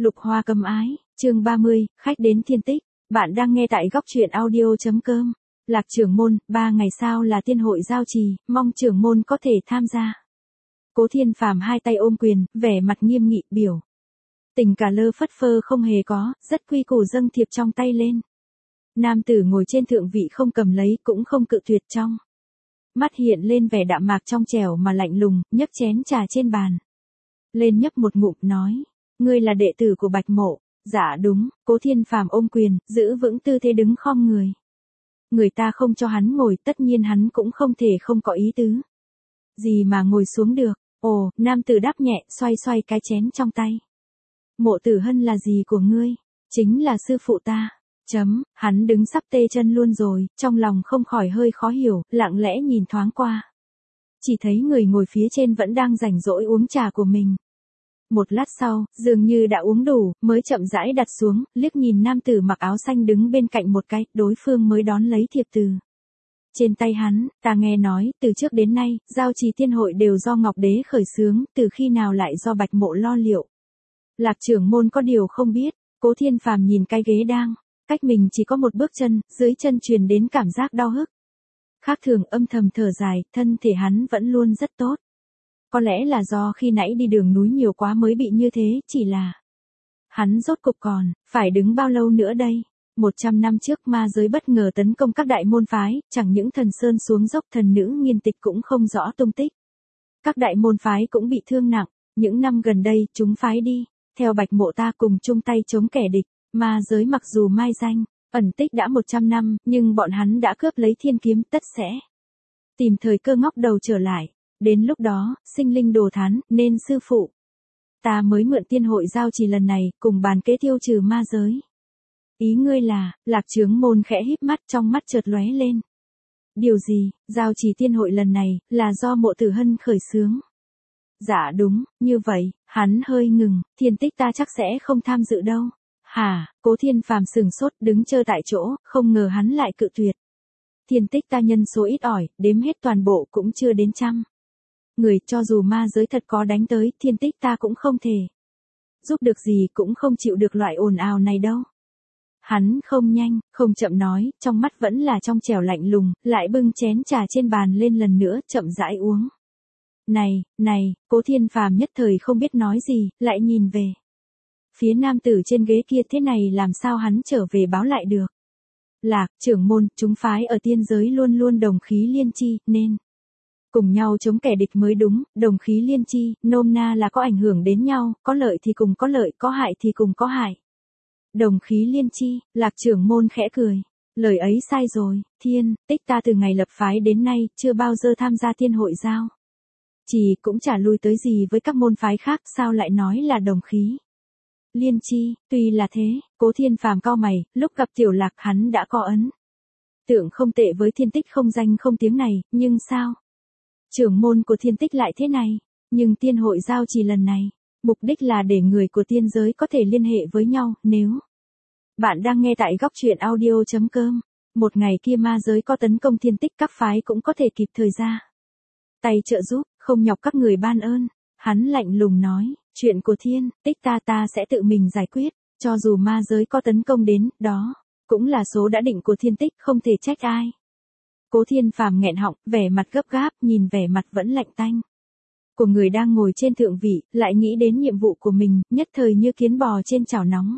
Lục Hoa Cấm Ái, chương 30, khách đến thiên tích. Bạn đang nghe tại góc truyện audio.com. Lạc trưởng môn, 3 ngày sau là tiên hội giao trì, mong trưởng môn có thể tham gia. Cố Thiên Phàm hai tay ôm quyền, vẻ mặt nghiêm nghị biểu. Tình cả lơ phất phơ không hề có, rất quy củ dâng thiệp trong tay lên. Nam tử ngồi trên thượng vị không cầm lấy cũng không cự tuyệt trong. Mắt hiện lên vẻ đạm mạc trong trẻo mà lạnh lùng, nhấc chén trà trên bàn. Lên nhấp một ngụm nói. Ngươi là đệ tử của Bạch Mộ. Dạ đúng, Cố Thiên Phàm ôm quyền, giữ vững tư thế đứng khom người. Người ta không cho hắn ngồi, tất nhiên hắn cũng không thể không có ý tứ. Gì mà ngồi xuống được. Ồ, nam tử đáp nhẹ, xoay xoay cái chén trong tay. Mộ Tử Hân là gì của ngươi? Chính là sư phụ ta. Hắn đứng sắp tê chân luôn rồi, trong lòng không khỏi hơi khó hiểu, lặng lẽ nhìn thoáng qua. Chỉ thấy người ngồi phía trên vẫn đang rảnh rỗi uống trà của mình. Một lát sau, dường như đã uống đủ, mới chậm rãi đặt xuống, liếc nhìn nam tử mặc áo xanh đứng bên cạnh một cái, đối phương mới đón lấy thiệp từ. Trên tay hắn, ta nghe nói, từ trước đến nay, giao trì tiên hội đều do Ngọc Đế khởi xướng, từ khi nào lại do Bạch Mộ lo liệu. Lạc trưởng môn có điều không biết, Cố Thiên Phàm nhìn cái ghế đang, cách mình chỉ có một bước chân, dưới chân truyền đến cảm giác đau hức. Khác thường âm thầm thở dài, thân thể hắn vẫn luôn rất tốt. Có lẽ là do khi nãy đi đường núi nhiều quá mới bị như thế, chỉ là hắn rốt cục còn, phải đứng bao lâu nữa đây? 100 năm trước ma giới bất ngờ tấn công các đại môn phái, chẳng những thần sơn xuống dốc thần nữ nghiên tịch cũng không rõ tung tích. Các đại môn phái cũng bị thương nặng, những năm gần đây chúng phái đi, theo Bạch Mộ ta cùng chung tay chống kẻ địch, ma giới mặc dù mai danh, ẩn tích đã 100 năm, nhưng bọn hắn đã cướp lấy thiên kiếm tất sẽ tìm thời cơ ngóc đầu trở lại. Đến lúc đó, sinh linh đồ thán, nên sư phụ. Ta mới mượn tiên hội giao trì lần này, cùng bàn kế tiêu trừ ma giới. Ý ngươi là, Lạc Chướng môn khẽ híp mắt trong mắt chợt lóe lên. Điều gì, giao trì tiên hội lần này, là do Mộ Tử Hân khởi xướng. Dạ đúng, như vậy, hắn hơi ngừng, thiên tích ta chắc sẽ không tham dự đâu. Hả, Cố Thiên Phàm sừng sốt đứng chơ tại chỗ, không ngờ hắn lại cự tuyệt. Thiên tích ta nhân số ít ỏi, đếm hết toàn bộ cũng chưa đến 100. Người cho dù ma giới thật có đánh tới, thiên tích ta cũng không thể giúp được gì, cũng không chịu được loại ồn ào này đâu. Hắn không nhanh, không chậm nói, trong mắt vẫn là trong trẻo lạnh lùng, lại bưng chén trà trên bàn lên lần nữa, chậm rãi uống. Này, Cố Thiên Phàm nhất thời không biết nói gì, lại nhìn về phía nam tử trên ghế kia, thế này làm sao hắn trở về báo lại được. Lạc trưởng môn, chúng phái ở tiên giới luôn luôn đồng khí liên chi, nên cùng nhau chống kẻ địch mới đúng, đồng khí liên chi, nôm na là có ảnh hưởng đến nhau, có lợi thì cùng có lợi, có hại thì cùng có hại. Đồng khí liên chi, Lạc trưởng môn khẽ cười. Lời ấy sai rồi, thiên, tích ta từ ngày lập phái đến nay, chưa bao giờ tham gia tiên hội giao chỉ cũng chả lui tới gì với các môn phái khác, sao lại nói là đồng khí liên chi. Tuy là thế, Cố Thiên Phàm cau mày, lúc gặp Tiểu Lạc hắn đã có ấn tượng không tệ với thiên tích không danh không tiếng này, nhưng sao trưởng môn của thiên tích lại thế này? Nhưng tiên hội giao trì lần này, mục đích là để người của tiên giới có thể liên hệ với nhau. Nếu bạn đang nghe tại góc truyện audio.com, một ngày kia ma giới có tấn công thiên tích, các phái cũng có thể kịp thời ra tay trợ giúp, không nhọc các người ban ơn. Hắn lạnh lùng nói, chuyện của thiên tích ta sẽ tự mình giải quyết, cho dù ma giới có tấn công đến, đó cũng là số đã định của thiên tích, không thể trách ai. Cố Thiên Phàm nghẹn họng, vẻ mặt gấp gáp, nhìn vẻ mặt vẫn lạnh tanh của người đang ngồi trên thượng vị, lại nghĩ đến nhiệm vụ của mình, nhất thời như kiến bò trên chảo nóng.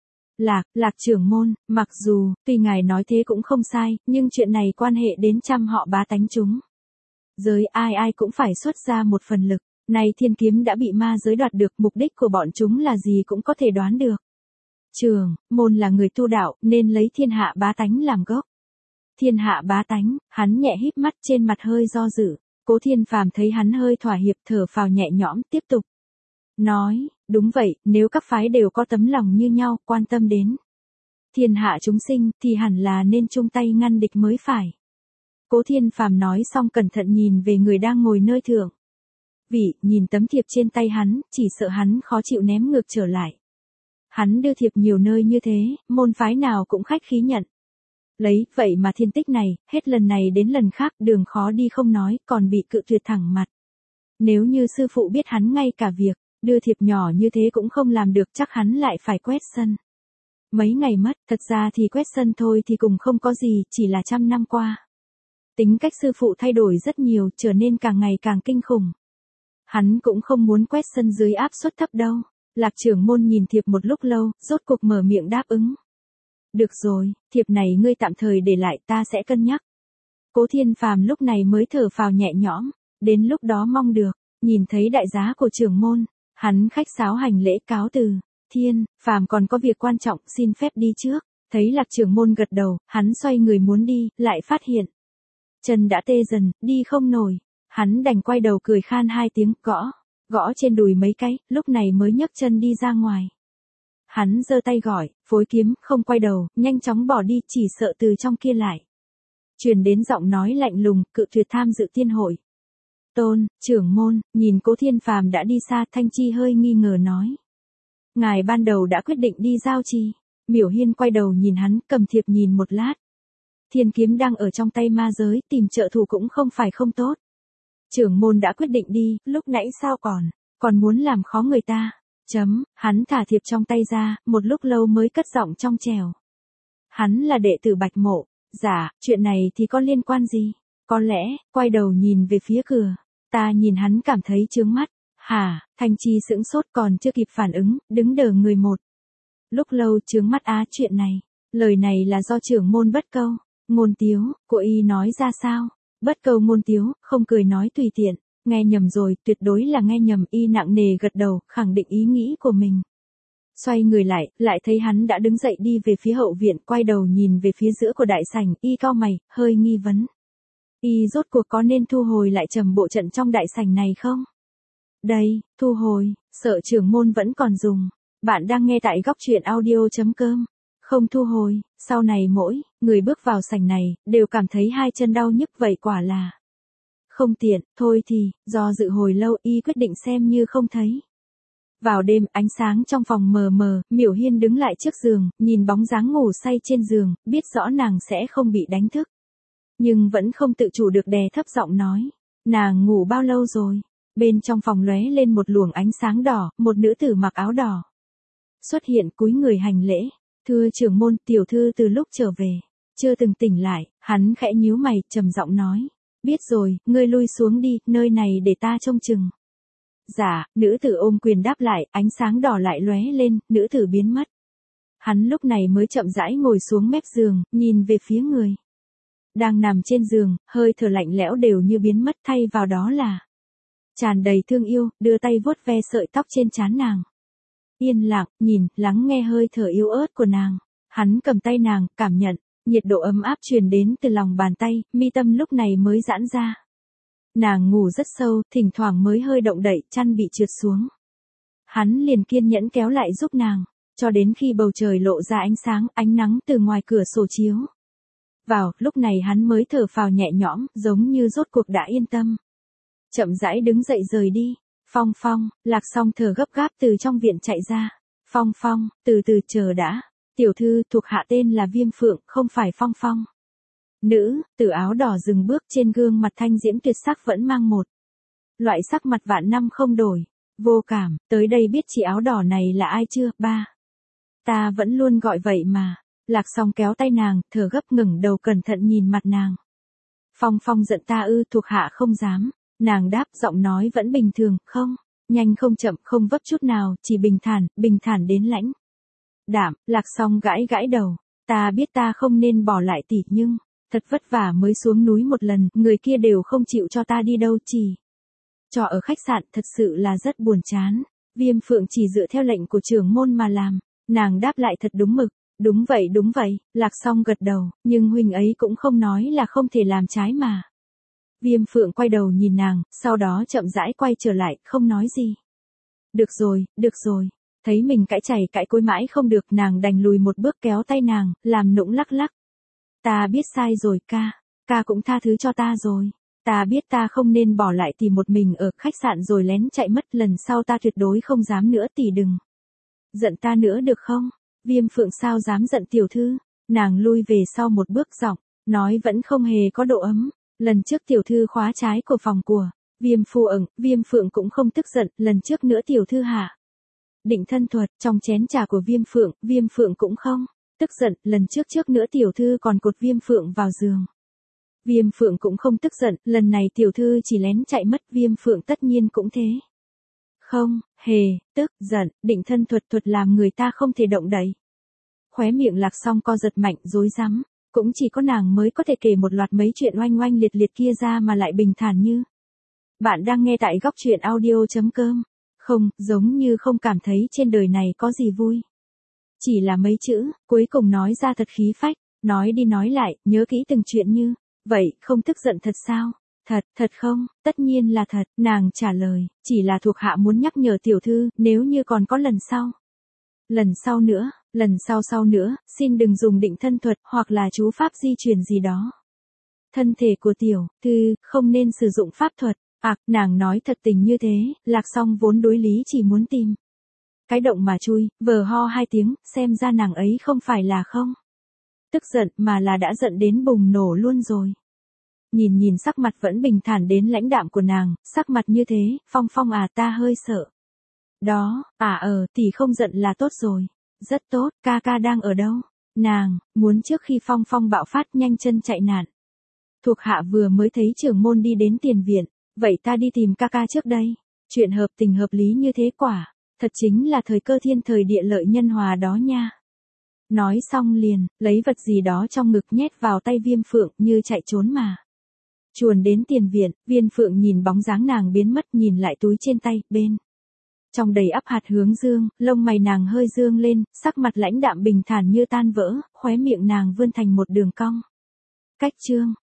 Lạc trưởng môn, mặc dù, tuy ngài nói thế cũng không sai, nhưng chuyện này quan hệ đến trăm họ bá tánh chúng giới, ai cũng phải xuất ra một phần lực. Này thiên kiếm đã bị ma giới đoạt được, mục đích của bọn chúng là gì cũng có thể đoán được. Trưởng môn là người tu đạo, nên lấy thiên hạ bá tánh làm gốc. Thiên hạ bá tánh, hắn nhẹ híp mắt, trên mặt hơi do dự. Cố Thiên Phàm thấy hắn hơi thỏa hiệp, thở phào nhẹ nhõm, tiếp tục nói, đúng vậy, nếu các phái đều có tấm lòng như nhau, quan tâm đến thiên hạ chúng sinh, thì hẳn là nên chung tay ngăn địch mới phải. Cố Thiên Phàm nói xong cẩn thận nhìn về người đang ngồi nơi thượng vị, nhìn tấm thiệp trên tay hắn, chỉ sợ hắn khó chịu ném ngược trở lại. Hắn đưa thiệp nhiều nơi như thế, môn phái nào cũng khách khí nhận lấy, vậy mà thiên tích này, hết lần này đến lần khác, đường khó đi không nói, còn bị cự tuyệt thẳng mặt. Nếu như sư phụ biết hắn ngay cả việc Đưa thiệp nhỏ như thế cũng không làm được, chắc hắn lại phải quét sân. Mấy ngày mất, thật ra thì quét sân thôi thì cũng không có gì, chỉ là 100 năm qua. Tính cách sư phụ thay đổi rất nhiều, trở nên càng ngày càng kinh khủng. Hắn cũng không muốn quét sân dưới áp suất thấp đâu. Lạc trưởng môn nhìn thiệp một lúc lâu, rốt cuộc mở miệng đáp ứng. Được rồi, thiệp này ngươi tạm thời để lại, ta sẽ cân nhắc. Cố Thiên Phàm lúc này mới thở phào nhẹ nhõm, đến lúc đó mong được, nhìn thấy đại giá của trưởng môn, hắn khách sáo hành lễ cáo từ. Thiên Phàm còn có việc quan trọng, xin phép đi trước. Thấy Lạc trưởng môn gật đầu, hắn xoay người muốn đi, lại phát hiện chân đã tê dần, đi không nổi. Hắn đành quay đầu cười khan 2 tiếng, gõ trên đùi mấy cái, lúc này mới nhấc chân đi ra ngoài. Hắn giơ tay gọi, phối kiếm, không quay đầu, nhanh chóng bỏ đi, chỉ sợ từ trong kia lại truyền đến giọng nói lạnh lùng, cự tuyệt tham dự tiên hội. Tôn, trưởng môn, nhìn Cố Thiên Phàm đã đi xa, Thanh Chi hơi nghi ngờ nói. Ngài ban đầu đã quyết định đi giao trì. Miểu Hiên quay đầu nhìn hắn, cầm thiệp nhìn một lát. Thiên kiếm đang ở trong tay ma giới, tìm trợ thủ cũng không phải không tốt. Trưởng môn đã quyết định đi, lúc nãy sao còn muốn làm khó người ta. Hắn thả thiệp trong tay ra, một lúc lâu mới cất giọng trong trẻo. Hắn là đệ tử Bạch Mộ. Dạ, chuyện này thì có liên quan gì? Có lẽ, quay đầu nhìn về phía cửa. Ta nhìn hắn cảm thấy chướng mắt. Hả, Thanh Chi sững sốt còn chưa kịp phản ứng, đứng đờ người một. Lúc lâu chướng mắt á, chuyện này. Lời này là do trưởng môn Bất Câu, Ngôn Tiếu, của y nói ra sao? Bất Câu Ngôn Tiếu, không cười nói tùy tiện. Nghe nhầm rồi, tuyệt đối là nghe nhầm, y nặng nề gật đầu, khẳng định ý nghĩ của mình. Xoay người lại thấy hắn đã đứng dậy đi về phía hậu viện, quay đầu nhìn về phía giữa của đại sảnh, y cau mày, hơi nghi vấn. Y rốt cuộc có nên thu hồi lại trầm bộ trận trong đại sảnh này không? Đây, thu hồi, sợ trưởng môn vẫn còn dùng. Bạn đang nghe tại góc truyện audio.com. Không thu hồi, sau này mỗi người bước vào sảnh này, đều cảm thấy 2 chân đau nhức, vậy quả là không tiện. Thôi thì, do dự hồi lâu, y quyết định xem như không thấy. Vào đêm, ánh sáng trong phòng mờ mờ, Miểu Hiên đứng lại trước giường, nhìn bóng dáng ngủ say trên giường, biết rõ nàng sẽ không bị đánh thức. Nhưng vẫn không tự chủ được đè thấp giọng nói. Nàng ngủ bao lâu rồi? Bên trong phòng lóe lên một luồng ánh sáng đỏ, một nữ tử mặc áo đỏ xuất hiện, cúi người hành lễ. Thưa trưởng môn, tiểu thư từ lúc trở về chưa từng tỉnh lại. Hắn khẽ nhíu mày, trầm giọng nói. Biết rồi, ngươi lui xuống đi, nơi này để ta trông chừng. Dạ, nữ tử ôm quyền đáp lại, ánh sáng đỏ lại lóe lên, nữ tử biến mất. Hắn lúc này mới chậm rãi ngồi xuống mép giường, nhìn về phía người đang nằm trên giường, hơi thở lạnh lẽo đều như biến mất, thay vào đó là tràn đầy thương yêu, đưa tay vuốt ve sợi tóc trên trán nàng. Yên lặng, nhìn, lắng nghe hơi thở yếu ớt của nàng. Hắn cầm tay nàng, cảm nhận nhiệt độ ấm áp truyền đến từ lòng bàn tay, mi tâm lúc này mới giãn ra. Nàng ngủ rất sâu, thỉnh thoảng mới hơi động đậy, chăn bị trượt xuống. Hắn liền kiên nhẫn kéo lại giúp nàng, cho đến khi bầu trời lộ ra ánh sáng, ánh nắng từ ngoài cửa sổ chiếu vào, lúc này hắn mới thở phào nhẹ nhõm, giống như rốt cuộc đã yên tâm. Chậm rãi đứng dậy rời đi. Phong, Lạc Song thở gấp gáp từ trong viện chạy ra. Phong, từ từ chờ đã. Tiểu thư, thuộc hạ tên là Viêm Phượng, không phải Phong. Nữ tử áo đỏ dừng bước, trên gương mặt thanh diễm tuyệt sắc vẫn mang một loại sắc mặt vạn năm không đổi. Vô Cảm, tới đây biết chị áo đỏ này là ai chưa? Ba. Ta vẫn luôn gọi vậy mà. Lạc Song kéo tay nàng, thở gấp ngẩng đầu cẩn thận nhìn mặt nàng. Phong giận ta ư? Thuộc hạ không dám. Nàng đáp, giọng nói vẫn bình thường, không nhanh không chậm, không vấp chút nào, chỉ bình thản đến lãnh đạm. Lạc Song gãi đầu. Ta biết ta không nên bỏ lại tỷ, nhưng thật vất vả mới xuống núi một lần, người kia đều không chịu cho ta đi đâu, chỉ cho ở khách sạn, thật sự là rất buồn chán. Viêm Phượng chỉ dựa theo lệnh của trưởng môn mà làm. Nàng đáp lại thật đúng mực. Đúng vậy, Lạc Song gật đầu, nhưng huynh ấy cũng không nói là không thể làm trái mà. Viêm Phượng quay đầu nhìn nàng, sau đó chậm rãi quay trở lại, không nói gì. Được rồi, thấy mình cãi chảy cãi cối mãi không được, nàng đành lùi một bước kéo tay nàng, làm nũng lắc. Ta biết sai rồi ca cũng tha thứ cho ta rồi. Ta biết ta không nên bỏ lại tỷ một mình ở khách sạn rồi lén chạy mất, lần sau ta tuyệt đối không dám nữa, tỷ đừng giận ta nữa được không? Viêm Phượng sao dám giận tiểu thư? Nàng lui về sau một bước, giọng nói vẫn không hề có độ ấm. Lần trước tiểu thư khóa trái của phòng của Viêm Phượng cũng không tức giận, lần trước nữa tiểu thư hạ. Định thân thuật, trong chén trà của Viêm Phượng cũng không tức giận, lần trước nữa tiểu thư còn cột Viêm Phượng vào giường. Viêm Phượng cũng không tức giận, lần này tiểu thư chỉ lén chạy mất, Viêm Phượng tất nhiên cũng thế. Không, hề, tức giận, định thân thuật làm người ta không thể động đậy. Khóe miệng Lạc Song co giật mạnh, rối rắm, cũng chỉ có nàng mới có thể kể một loạt mấy chuyện oanh oanh liệt liệt kia ra mà lại bình thản như. Bạn đang nghe tại góc truyện audio.com. Không, giống như không cảm thấy trên đời này có gì vui. Chỉ là mấy chữ, cuối cùng nói ra thật khí phách, nói đi nói lại, nhớ kỹ từng chuyện như. Vậy, không tức giận thật sao? Thật không, tất nhiên là thật, nàng trả lời, chỉ là thuộc hạ muốn nhắc nhở tiểu thư, nếu như còn có lần sau. Lần sau nữa, xin đừng dùng định thân thuật hoặc là chú pháp di chuyển gì đó. Thân thể của tiểu thư không nên sử dụng pháp thuật. Nàng nói thật tình như thế, Lạc Song vốn đối lý chỉ muốn tìm cái động mà chui, vờ ho 2 tiếng, xem ra nàng ấy không phải là không tức giận mà là đã giận đến bùng nổ luôn rồi. Nhìn sắc mặt vẫn bình thản đến lãnh đạm của nàng, sắc mặt như thế, Phong ta hơi sợ. Đó, tỷ không giận là tốt rồi. Rất tốt, ca đang ở đâu? Nàng muốn trước khi Phong bạo phát nhanh chân chạy nạn. Thuộc hạ vừa mới thấy trưởng môn đi đến tiền viện, vậy ta đi tìm ca trước đây. Chuyện hợp tình hợp lý như thế quả, thật chính là thời cơ thiên thời địa lợi nhân hòa đó nha. Nói xong liền, lấy vật gì đó trong ngực nhét vào tay Viêm Phượng như chạy trốn mà. Chuồn đến tiền viện, Viêm Phượng nhìn bóng dáng nàng biến mất, nhìn lại túi trên tay, bên trong đầy ắp hạt hướng dương, lông mày nàng hơi dương lên, sắc mặt lãnh đạm bình thản như tan vỡ, khóe miệng nàng vươn thành một đường cong. Cách chương